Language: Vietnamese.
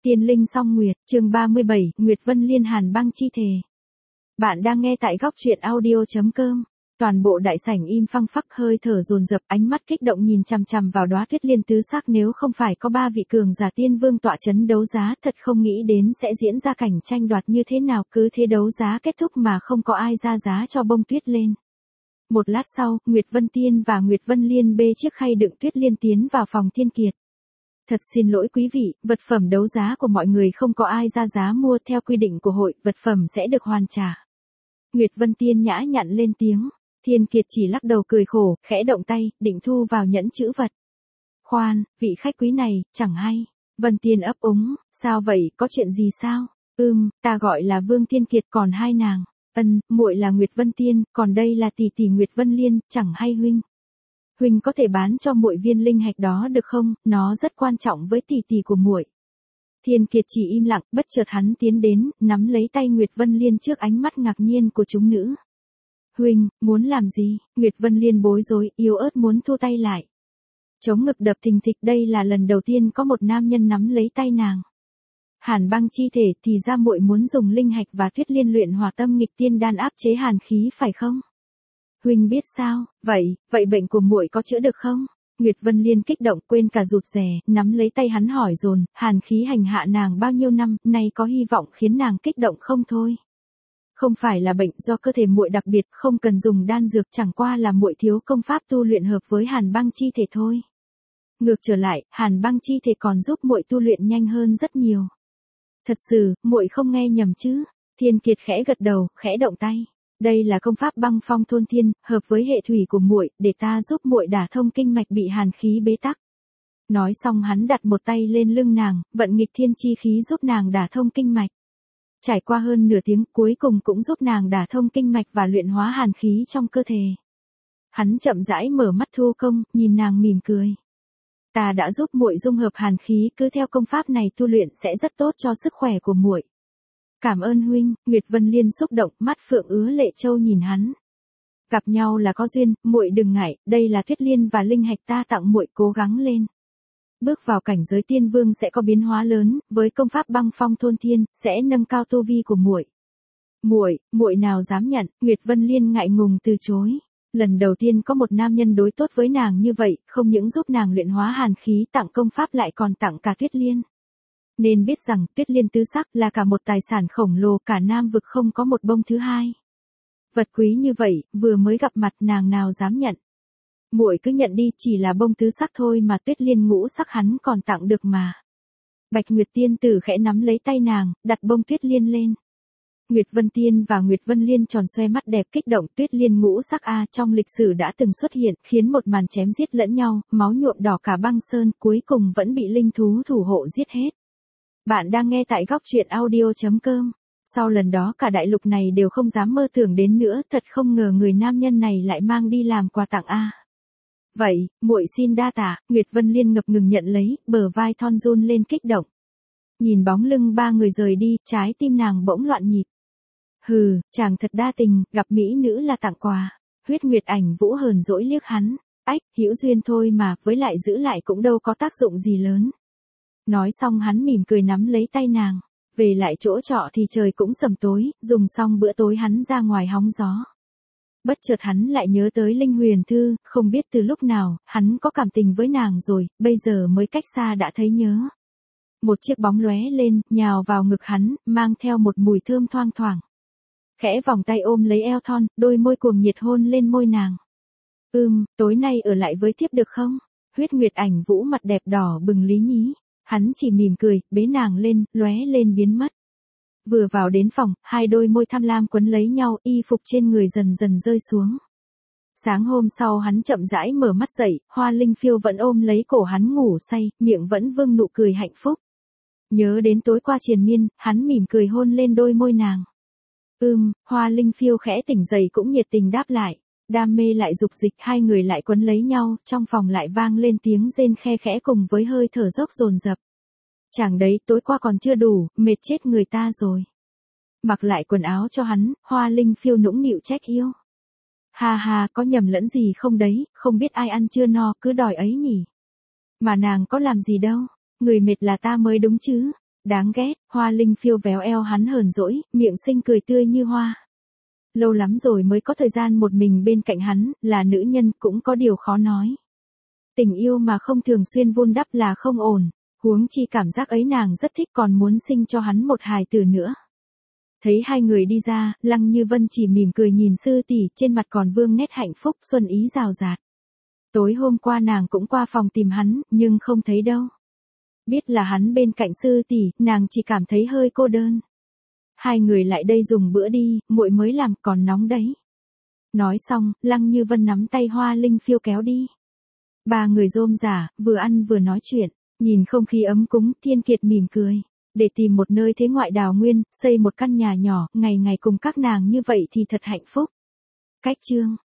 Tiên linh song nguyệt, chương 37, Nguyệt Vân Liên Hàn băng chi thề. Bạn đang nghe tại góc truyện audio.com. Toàn bộ đại sảnh im phăng phắc, hơi thở dồn dập, ánh mắt kích động nhìn chằm chằm vào đóa tuyết liên tứ sắc. Nếu không phải có 3 vị cường giả tiên vương tọa chấn đấu giá, thật không nghĩ đến sẽ diễn ra cảnh tranh đoạt như thế nào. Cứ thế đấu giá kết thúc mà không có ai ra giá cho bông tuyết lên. Một lát sau, Nguyệt Vân Tiên và Nguyệt Vân Liên bê chiếc khay đựng tuyết liên tiến vào phòng Thiên Kiệt. Thật xin lỗi quý vị, vật phẩm đấu giá của mọi người không có ai ra giá mua. Theo quy định của hội, vật phẩm sẽ được hoàn trả. Nguyệt Vân Tiên nhã nhặn lên tiếng. Thiên Kiệt chỉ lắc đầu cười khổ, khẽ động tay, định thu vào nhẫn chữ vật. Khoan, vị khách quý này, chẳng hay. Vân Tiên ấp úng, sao vậy, có chuyện gì sao? Ta gọi là Vương Thiên Kiệt, còn hai nàng. Muội là Nguyệt Vân Tiên, còn đây là tỷ tỷ Nguyệt Vân Liên, chẳng hay huynh. Huynh có thể bán cho muội viên linh hạch đó được không, nó rất quan trọng với tỷ tỷ của muội. Thiên Kiệt chỉ im lặng, bất chợt hắn tiến đến, nắm lấy tay Nguyệt Vân Liên trước ánh mắt ngạc nhiên của chúng nữ. Huynh, muốn làm gì? Nguyệt Vân Liên bối rối, yếu ớt muốn thu tay lại. Chống ngực đập thình thịch, đây là lần đầu tiên có một nam nhân nắm lấy tay nàng. Hàn băng chi thể, thì ra muội muốn dùng linh hạch và tuyết liên luyện hỏa tâm nghịch tiên đan áp chế hàn khí phải không? Huynh biết sao? Vậy bệnh của muội có chữa được không? Nguyệt Vân Liên kích động, quên cả rụt rè, nắm lấy tay hắn hỏi dồn, hàn khí hành hạ nàng bao nhiêu năm, nay có hy vọng khiến nàng kích động không thôi. Không phải là bệnh, do cơ thể muội đặc biệt, không cần dùng đan dược, chẳng qua là muội thiếu công pháp tu luyện hợp với hàn băng chi thể thôi. Ngược trở lại, hàn băng chi thể còn giúp muội tu luyện nhanh hơn rất nhiều. Thật sự, muội không nghe nhầm chứ? Thiên Kiệt khẽ gật đầu, khẽ động tay. Đây là công pháp băng phong thôn thiên, hợp với hệ thủy của muội, để ta giúp muội đả thông kinh mạch bị hàn khí bế tắc. Nói xong hắn đặt một tay lên lưng nàng, vận nghịch thiên chi khí giúp nàng đả thông kinh mạch. Trải qua hơn nửa tiếng, cuối cùng cũng giúp nàng đả thông kinh mạch và luyện hóa hàn khí trong cơ thể. Hắn chậm rãi mở mắt thu công, nhìn nàng mỉm cười. Ta đã giúp muội dung hợp hàn khí, cứ theo công pháp này tu luyện sẽ rất tốt cho sức khỏe của muội. Cảm ơn huynh. Nguyệt Vân Liên xúc động, mắt phượng ứa lệ châu nhìn hắn. Gặp nhau là có duyên, muội đừng ngại, đây là tuyết liên và linh hạch ta tặng muội, cố gắng lên. Bước vào cảnh giới tiên vương sẽ có biến hóa lớn, với công pháp băng phong thôn thiên, sẽ nâng cao tu vi của muội. Muội nào dám nhận? Nguyệt Vân Liên ngại ngùng từ chối. Lần đầu tiên có một nam nhân đối tốt với nàng như vậy, không những giúp nàng luyện hóa hàn khí, tặng công pháp lại còn tặng cả tuyết liên. Nên biết rằng tuyết liên tứ sắc là cả một tài sản khổng lồ, cả Nam vực không có một bông thứ hai. Vật quý như vậy, vừa mới gặp mặt nàng nào dám nhận. Muội cứ nhận đi, chỉ là bông tứ sắc thôi mà, tuyết liên ngũ sắc hắn còn tặng được mà. Bạch Nguyệt Tiên tử khẽ nắm lấy tay nàng, đặt bông tuyết liên lên. Nguyệt Vân Tiên và Nguyệt Vân Liên tròn xoe mắt đẹp kích động, tuyết liên ngũ sắc trong lịch sử đã từng xuất hiện, khiến một màn chém giết lẫn nhau, máu nhuộm đỏ cả băng sơn, cuối cùng vẫn bị linh thú thủ hộ giết hết. Bạn đang nghe tại góc truyện audio.com. Sau lần đó cả đại lục này đều không dám mơ tưởng đến nữa, thật không ngờ người nam nhân này lại mang đi làm quà tặng Vậy, muội xin đa tạ. Nguyệt Vân Liên ngập ngừng nhận lấy, bờ vai thon run lên kích động. Nhìn bóng lưng ba người rời đi, trái tim nàng bỗng loạn nhịp. Hừ, chàng thật đa tình, gặp mỹ nữ là tặng quà. Huyết Nguyệt Ảnh Vũ hờn dỗi liếc hắn. Hữu duyên thôi mà, với lại giữ lại cũng đâu có tác dụng gì lớn. Nói xong hắn mỉm cười nắm lấy tay nàng. Về lại chỗ trọ thì trời cũng sầm tối, dùng xong bữa tối hắn ra ngoài hóng gió. Bất chợt hắn lại nhớ tới Linh Huyền Thư, không biết từ lúc nào, hắn có cảm tình với nàng rồi, bây giờ mới cách xa đã thấy nhớ. Một chiếc bóng lóe lên, nhào vào ngực hắn, mang theo một mùi thơm thoang thoảng. Khẽ vòng tay ôm lấy eo thon, đôi môi cuồng nhiệt hôn lên môi nàng. Tối nay ở lại với thiếp được không? Huyết Nguyệt Ảnh Vũ mặt đẹp đỏ bừng lý nhí. Hắn chỉ mỉm cười, bế nàng lên, lóe lên biến mất. Vừa vào đến phòng, hai đôi môi tham lam quấn lấy nhau, y phục trên người dần dần rơi xuống. Sáng hôm sau hắn chậm rãi mở mắt dậy, Hoa Linh Phiêu vẫn ôm lấy cổ hắn ngủ say, miệng vẫn vương nụ cười hạnh phúc. Nhớ đến tối qua triền miên, hắn mỉm cười hôn lên đôi môi nàng. Hoa Linh Phiêu khẽ tỉnh dậy cũng nhiệt tình đáp lại. Đam mê lại dục dịch, hai người lại quấn lấy nhau, trong phòng lại vang lên tiếng rên khe khẽ cùng với hơi thở dốc dồn dập. Chàng đấy, tối qua còn chưa đủ, mệt chết người ta rồi. Mặc lại quần áo cho hắn, Hoa Linh Phiêu nũng nịu trách yêu. Ha, có nhầm lẫn gì không đấy, không biết ai ăn chưa no, cứ đòi ấy nhỉ. Mà nàng có làm gì đâu, người mệt là ta mới đúng chứ. Đáng ghét, Hoa Linh phiêu véo eo hắn hờn dỗi, miệng xinh cười tươi như hoa. Lâu lắm rồi mới có thời gian một mình bên cạnh hắn, là nữ nhân cũng có điều khó nói. Tình yêu mà không thường xuyên vun đắp là không ổn, huống chi cảm giác ấy nàng rất thích còn muốn sinh cho hắn một hài tử nữa. Thấy hai người đi ra, Lăng Như Vân chỉ mỉm cười nhìn sư tỷ, trên mặt còn vương nét hạnh phúc xuân ý rào rạt. Tối hôm qua nàng cũng qua phòng tìm hắn, nhưng không thấy đâu. Biết là hắn bên cạnh sư tỷ, nàng chỉ cảm thấy hơi cô đơn. Hai người lại đây dùng bữa đi, muội mới làm còn nóng đấy. Nói xong, Lăng Như Vân nắm tay Hoa Linh phiêu kéo đi. Ba người rôm rả, vừa ăn vừa nói chuyện, nhìn không khí ấm cúng, Thiên Kiệt mỉm cười. Để tìm một nơi thế ngoại đào nguyên, xây một căn nhà nhỏ, ngày ngày cùng các nàng như vậy thì thật hạnh phúc. Cách chương